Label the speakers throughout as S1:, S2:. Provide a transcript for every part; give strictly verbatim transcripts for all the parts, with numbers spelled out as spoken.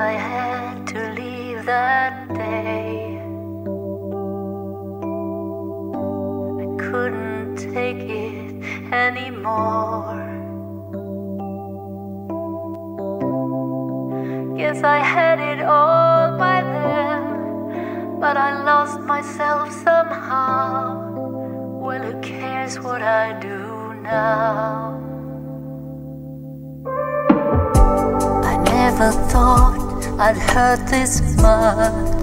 S1: I had to leave that day. I couldn't take it anymore. Guess I had it all by then, but I lost myself somehow. Well, who cares what I do now? I never thought I'd hurt this much.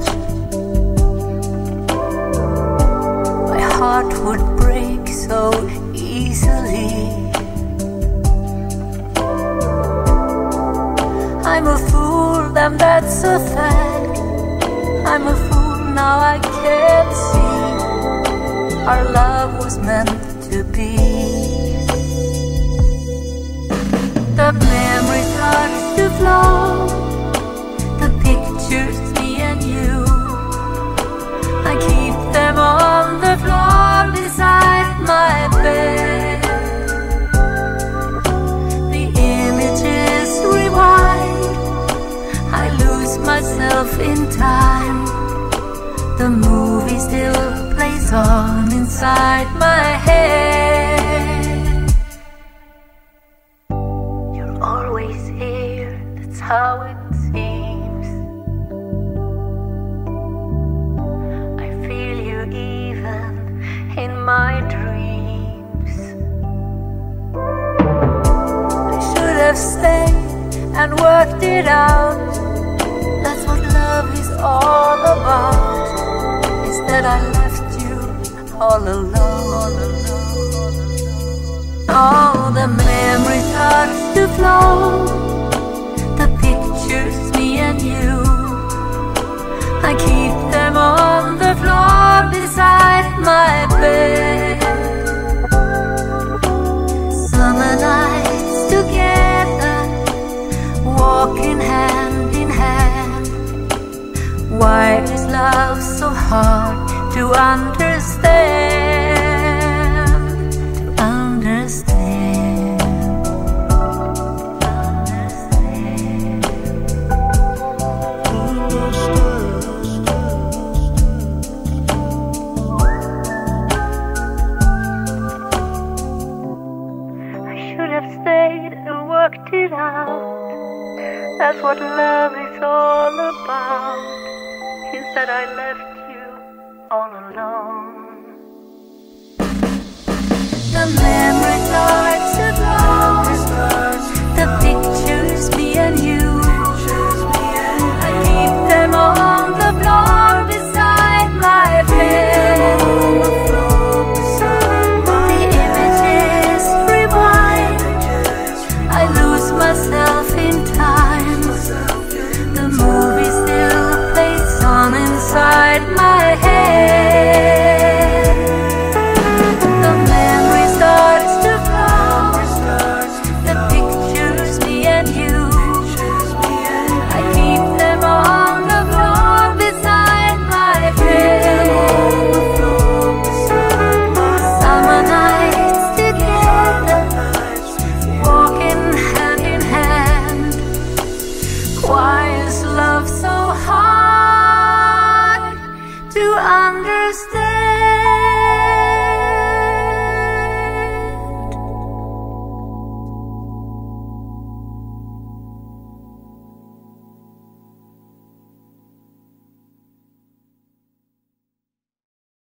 S1: My heart would break so easily. I'm a fool, and that's a fact. I'm a fool, now I can't see our love was meant to be. The memories start to flow, the pictures, me and you. I keep them on the floor beside my bed. The images rewind, I lose myself in time. The movie still plays on inside my head. You're always here, that's how it seems. I feel you even in my dreams. I should have stayed and worked it out. That's what love is all about. Instead I left you all alone. All the memories start to flow, the pictures, me and you. I keep them on the floor beside my bed. Summer nights together, walking hand in hand. Why is love so hard to understand? To understand, understand. I should have stayed and worked it out. That's what love is all about. Instead I left you all alone. The memories start to flow, the pictures, me and you. I keep them on the floor beside my bed. The images rewind, I lose myself in time. The movie still plays on inside my head. The memory starts to flow, the pictures, me and you. I keep them on the floor beside my bed. Summer nights together, walking hand in hand. Why is love so hard to understand?